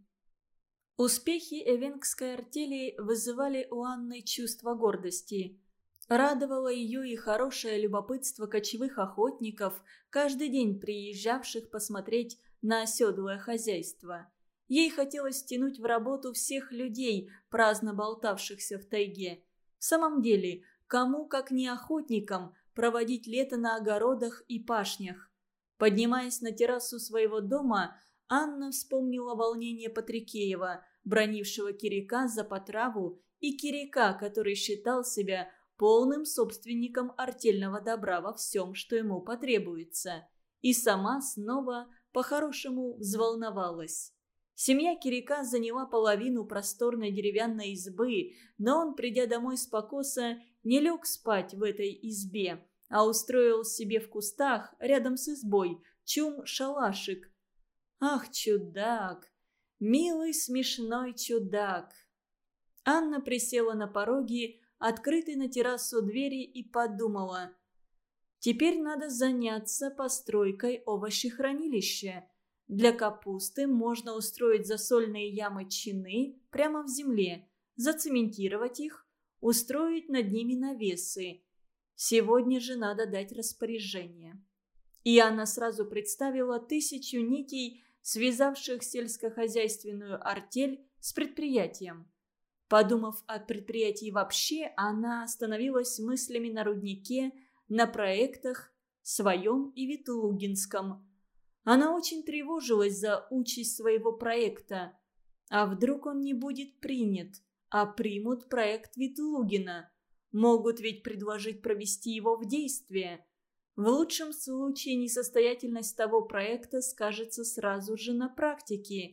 Успехи эвенкской артели вызывали у Анны чувство гордости. Радовало ее и хорошее любопытство кочевых охотников, каждый день приезжавших посмотреть на оседлое хозяйство. Ей хотелось втянуть в работу всех людей, праздно болтавшихся в тайге. В самом деле, кому, как не охотникам, проводить лето на огородах и пашнях? Поднимаясь на террасу своего дома, Анна вспомнила волнение Патрикеева, бранившего Кирика за потраву, и Кирика, который считал себя полным собственником артельного добра во всем, что ему потребуется. И сама снова по-хорошему взволновалась. Семья Кирика заняла половину просторной деревянной избы, но он, придя домой с покоса, не лег спать в этой избе, а устроил себе в кустах рядом с избой чум-шалашик. Ах, чудак! Милый смешной чудак! Анна присела на пороге открытой на террасу двери и подумала: теперь надо заняться постройкой овощехранилища. Для капусты можно устроить засольные ямы-чины прямо в земле, зацементировать их, устроить над ними навесы. Сегодня же надо дать распоряжение. И она сразу представила тысячу нитей, связавших сельскохозяйственную артель с предприятием. Подумав о предприятии вообще, она остановилась мыслями на руднике, на проектах своем и Ветлугинском. Она очень тревожилась за участь своего проекта. А вдруг он не будет принят, а примут проект Ветлугина? Могут ведь предложить провести его в действие. В лучшем случае несостоятельность того проекта скажется сразу же на практике.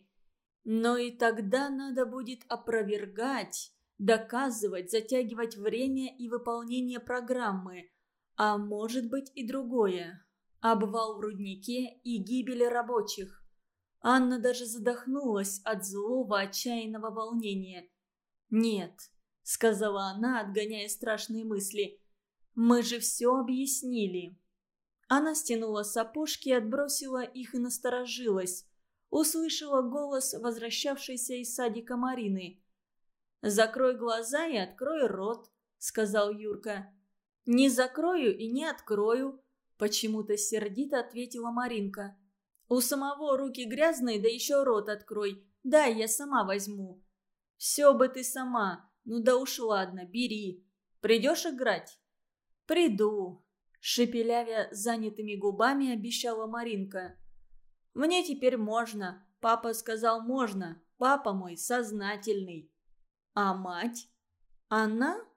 Но и тогда надо будет опровергать, доказывать, затягивать время и выполнение программы. А может быть и другое. Обвал в руднике и гибель рабочих. Анна даже задохнулась от злого, отчаянного волнения. «Нет», — сказала она, отгоняя страшные мысли, — «мы же все объяснили». Она стянула сапожки, отбросила их и насторожилась. Услышала голос возвращавшейся из садика Марины. «Закрой глаза и открой рот», — сказал Юрка. «Не закрою и не открою», — почему-то сердито ответила Маринка. «У самого руки грязные, да еще рот открой. Дай, я сама возьму». «Все бы ты сама. Ну да уж ладно, бери. Придешь играть?» «Приду», — шепелявя занятыми губами обещала Маринка. «Мне теперь можно. Папа сказал можно. Папа мой сознательный». «А мать?» «Она?»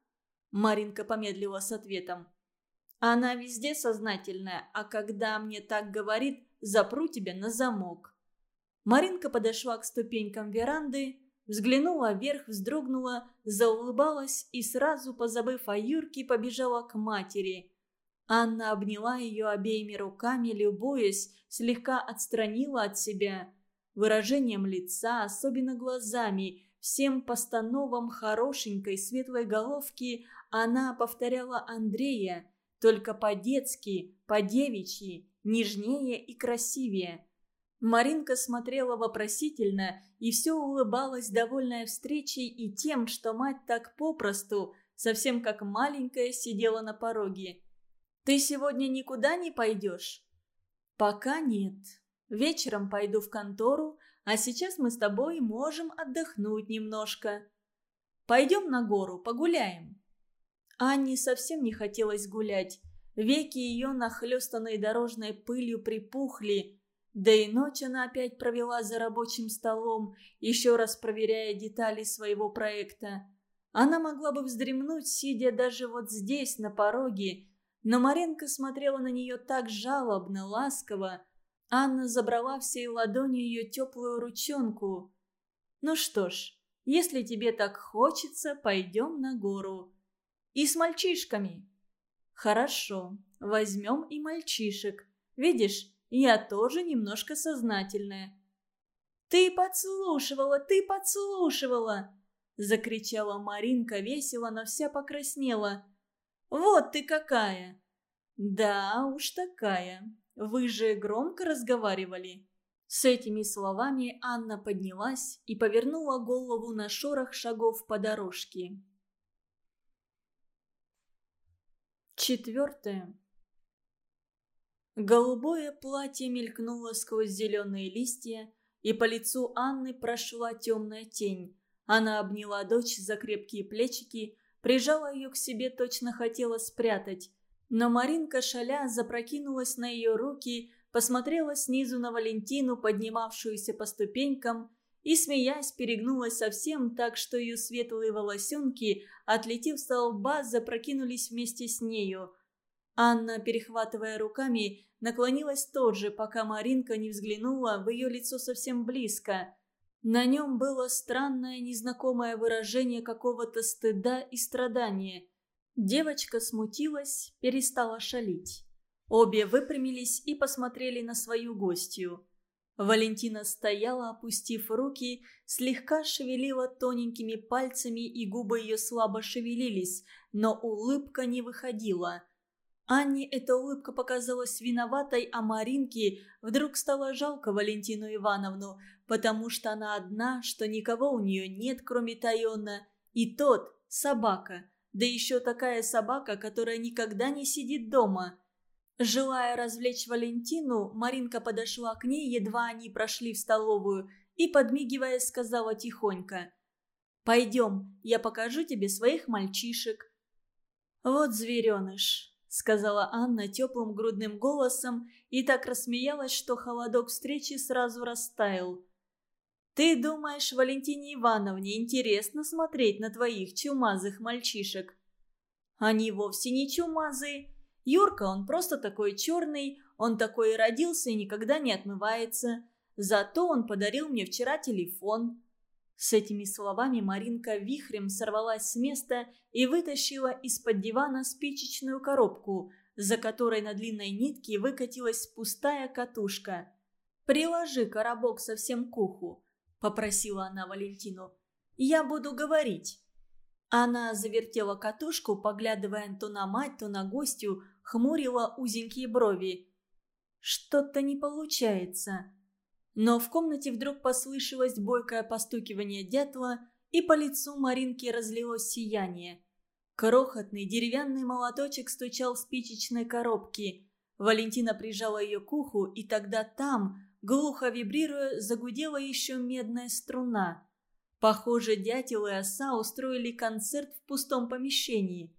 Маринка помедлила с ответом. Она везде сознательная, а когда мне так говорит, запру тебя на замок. Маринка подошла к ступенькам веранды, взглянула вверх, вздрогнула, заулыбалась и сразу, позабыв о Юрке, побежала к матери. Анна обняла ее обеими руками, любуясь, слегка отстранила от себя. Выражением лица, особенно глазами, всем постановам хорошенькой светлой головки она повторяла Андрея, только по-детски, по-девичьи, нежнее и красивее. Маринка смотрела вопросительно и все улыбалась, довольная встречей и тем, что мать так попросту, совсем как маленькая, сидела на пороге. «Ты сегодня никуда не пойдешь?» «Пока нет. Вечером пойду в контору, а сейчас мы с тобой можем отдохнуть немножко. Пойдем на гору, погуляем». Анне совсем не хотелось гулять. Веки ее, нахлёстанные дорожной пылью, припухли. Да и ночь она опять провела за рабочим столом, еще раз проверяя детали своего проекта. Она могла бы вздремнуть, сидя даже вот здесь, на пороге, но Маринка смотрела на нее так жалобно, ласково. Анна забрала всей ладонью ее теплую ручонку. «Ну что ж, если тебе так хочется, пойдем на гору. И с мальчишками». «Хорошо, возьмем и мальчишек. Видишь, я тоже немножко сознательная». «Ты подслушивала, ты подслушивала!» Закричала Маринка весело, но вся покраснела. «Вот ты какая!» «Да уж такая. Вы же громко разговаривали». С этими словами Анна поднялась и повернула голову на шорох шагов по дорожке. Четвертое. Голубое платье мелькнуло сквозь зеленые листья, и по лицу Анны прошла темная тень. Она обняла дочь за крепкие плечики, прижала ее к себе, точно хотела спрятать. Но Маринка, шаля, запрокинулась на ее руки, посмотрела снизу на Валентину, поднимавшуюся по ступенькам, и, смеясь, перегнулась совсем так, что ее светлые волосенки, отлетев со лба, запрокинулись вместе с нею. Анна, перехватывая руками, наклонилась тоже, пока Маринка не взглянула в ее лицо совсем близко. На нем было странное незнакомое выражение какого-то стыда и страдания. Девочка смутилась, перестала шалить. Обе выпрямились и посмотрели на свою гостью. Валентина стояла, опустив руки, слегка шевелила тоненькими пальцами, и губы ее слабо шевелились, но улыбка не выходила. Анне эта улыбка показалась виноватой, а Маринке вдруг стало жалко Валентину Ивановну, потому что она одна, что никого у нее нет, кроме Тайона, и тот – собака, да еще такая собака, которая никогда не сидит дома. Желая развлечь Валентину, Маринка подошла к ней, едва они прошли в столовую, и, подмигивая, сказала тихонько: «Пойдем, я покажу тебе своих мальчишек». «Вот звереныш», — сказала Анна теплым грудным голосом и так рассмеялась, что холодок встречи сразу растаял. «Ты думаешь, Валентине Ивановне интересно смотреть на твоих чумазых мальчишек?» «Они вовсе не чумазые. Юрка, он просто такой черный, он такой и родился и никогда не отмывается. Зато он подарил мне вчера телефон». С этими словами Маринка вихрем сорвалась с места и вытащила из-под дивана спичечную коробку, за которой на длинной нитке выкатилась пустая катушка. «Приложи коробок совсем к уху», — попросила она Валентину. «Я буду говорить». Она завертела катушку, поглядывая то на мать, то на гостью, хмурила узенькие брови. «Что-то не получается». Но в комнате вдруг послышалось бойкое постукивание дятла, и по лицу Маринки разлилось сияние. Крохотный деревянный молоточек стучал в спичечной коробке. Валентина прижала ее к уху, и тогда там, глухо вибрируя, загудела еще медная струна. Похоже, дятел и оса устроили концерт в пустом помещении.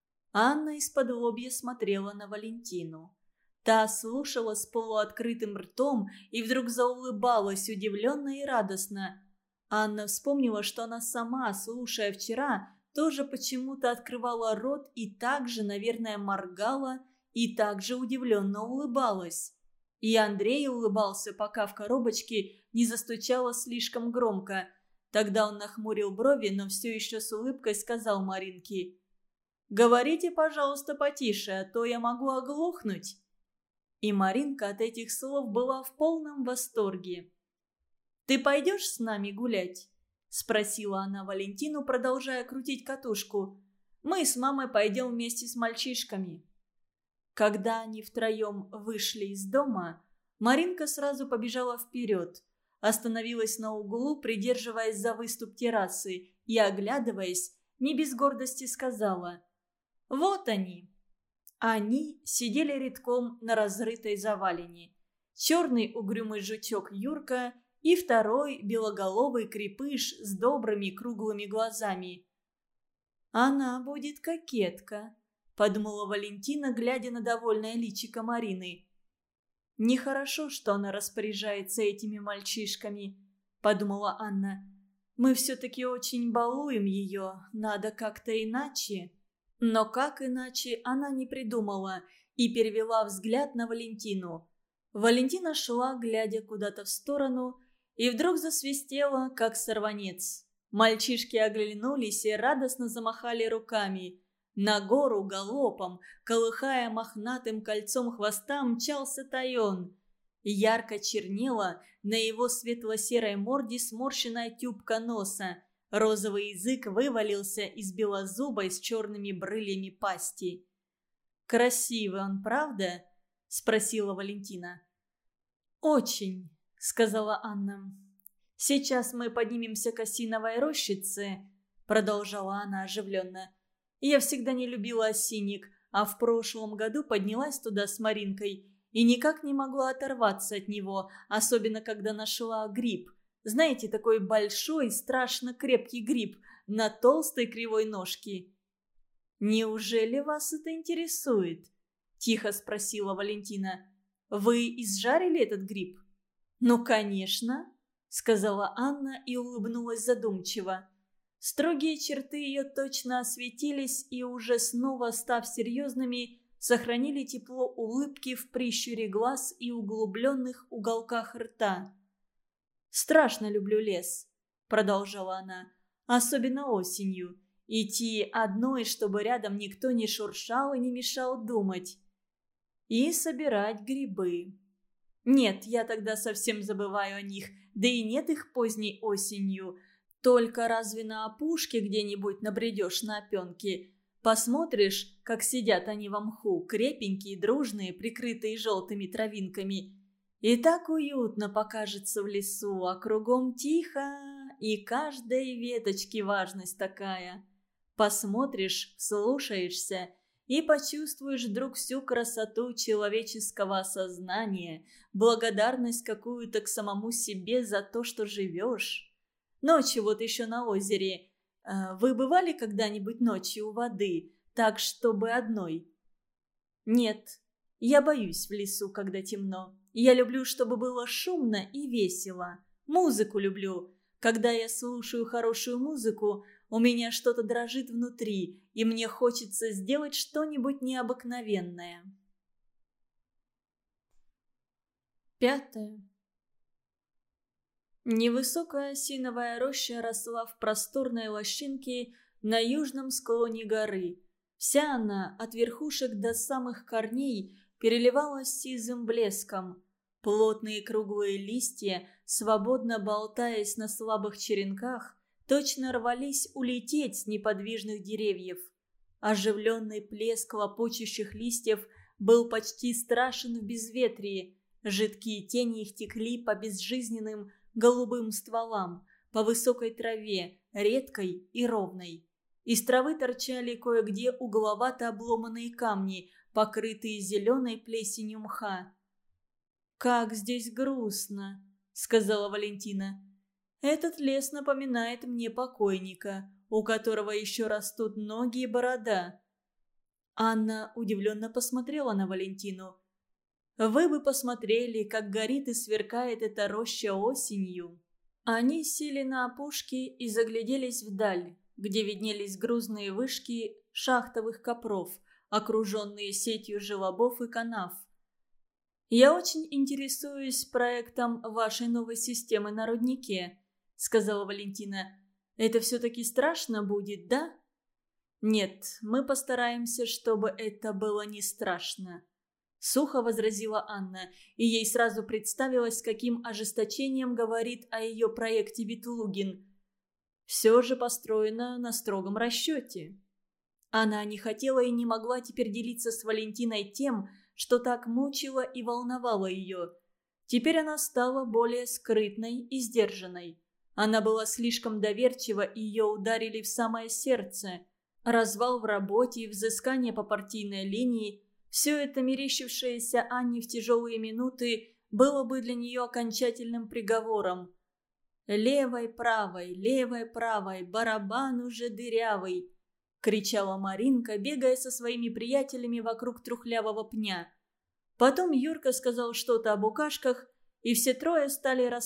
Анна из-под-лобья смотрела на Валентину. Та слушала с полуоткрытым ртом и вдруг заулыбалась удивленно и радостно. Анна вспомнила, что она сама, слушая вчера, тоже почему-то открывала рот и также, наверное, моргала и также удивленно улыбалась. И Андрей улыбался, пока в коробочке не застучало слишком громко. Тогда он нахмурил брови, но все еще с улыбкой сказал Маринке: «Говорите, пожалуйста, потише, а то я могу оглохнуть». И Маринка от этих слов была в полном восторге. «Ты пойдешь с нами гулять?» – спросила она Валентину, продолжая крутить катушку. «Мы с мамой пойдем вместе с мальчишками». Когда они втроем вышли из дома, Маринка сразу побежала вперед, остановилась на углу, придерживаясь за выступ террасы и, оглядываясь, не без гордости сказала: «Вот они». Они сидели редком на разрытой завалине. Черный угрюмый жучок Юрка и второй белоголовый крепыш с добрыми круглыми глазами. «Она будет кокетка», — подумала Валентина, глядя на довольное личико Марины. «Нехорошо, что она распоряжается этими мальчишками», — подумала Анна. «Мы все-таки очень балуем ее, надо как-то иначе». Но как иначе она не придумала и перевела взгляд на Валентину. Валентина шла, глядя куда-то в сторону, и вдруг засвистела, как сорванец. Мальчишки оглянулись и радостно замахали руками. На гору галопом, колыхая мохнатым кольцом хвоста, мчался Тайон. Ярко чернела на его светло-серой морде сморщенная тюбка носа. Розовый язык вывалился из белозубой с черными брылями пасти. «Красивый он, правда?» – спросила Валентина. «Очень», – сказала Анна. «Сейчас мы поднимемся к осиновой рощице», – продолжала она оживленно. «Я всегда не любила осинник, а в прошлом году поднялась туда с Маринкой и никак не могла оторваться от него, особенно когда нашла гриб. Знаете, такой большой, страшно крепкий гриб на толстой кривой ножке». «Неужели вас это интересует?» – тихо спросила Валентина. «Вы изжарили этот гриб?» «Ну, конечно», – сказала Анна и улыбнулась задумчиво. Строгие черты ее точно осветились и, уже снова став серьезными, сохранили тепло улыбки в прищуре глаз и углубленных уголках рта. «Страшно люблю лес», — продолжала она, — «особенно осенью. Идти одной, чтобы рядом никто не шуршал и не мешал думать. И собирать грибы. Нет, я тогда совсем забываю о них, да и нет их поздней осенью. Только разве на опушке где-нибудь набредешь на опенки? Посмотришь, как сидят они во мху, крепенькие, дружные, прикрытые желтыми травинками. И так уютно покажется в лесу, а кругом тихо, и каждой веточке важность такая. Посмотришь, слушаешься и почувствуешь вдруг всю красоту человеческого сознания, благодарность какую-то к самому себе за то, что живешь. Ночью вот еще на озере. Вы бывали когда-нибудь ночью у воды, так, чтобы одной? Нет, я боюсь в лесу, когда темно. Я люблю, чтобы было шумно и весело. Музыку люблю. Когда я слушаю хорошую музыку, у меня что-то дрожит внутри, и мне хочется сделать что-нибудь необыкновенное. Пятое. Невысокая осиновая роща росла в просторной лощинке на южном склоне горы. Вся она, от верхушек до самых корней, переливалась сизым блеском. Плотные круглые листья, свободно болтаясь на слабых черенках, точно рвались улететь с неподвижных деревьев. Оживленный плеск лопочущих листьев был почти страшен в безветрии. Жидкие тени их текли по безжизненным голубым стволам, по высокой траве, редкой и ровной. Из травы торчали кое-где угловато обломанные камни, покрытые зеленой плесенью мха. «Как здесь грустно», — сказала Валентина. «Этот лес напоминает мне покойника, у которого еще растут ноги и борода». Анна удивленно посмотрела на Валентину. «Вы бы посмотрели, как горит и сверкает эта роща осенью». Они сели на опушке и загляделись вдаль. где виднелись грузные вышки шахтовых копров, окруженные сетью желобов и канав. «Я очень интересуюсь проектом вашей новой системы на руднике», — сказала Валентина. «Это все-таки страшно будет, да?» «Нет, мы постараемся, чтобы это было не страшно», — сухо возразила Анна, и ей сразу представилось, с каким ожесточением говорит о ее проекте Ветлугин. «Все же построено на строгом расчете». Она не хотела и не могла теперь делиться с Валентиной тем, что так мучило и волновало ее. Теперь она стала более скрытной и сдержанной. Она была слишком доверчива, и ее ударили в самое сердце. Развал в работе и взыскание по партийной линии – все это, мерещившееся Анне в тяжелые минуты, было бы для нее окончательным приговором. «Левой, правой, левой, правой, барабан уже дырявый», — кричала Маринка, бегая со своими приятелями вокруг трухлявого пня. Потом Юрка сказал что-то о букашках, и все трое стали рассказывать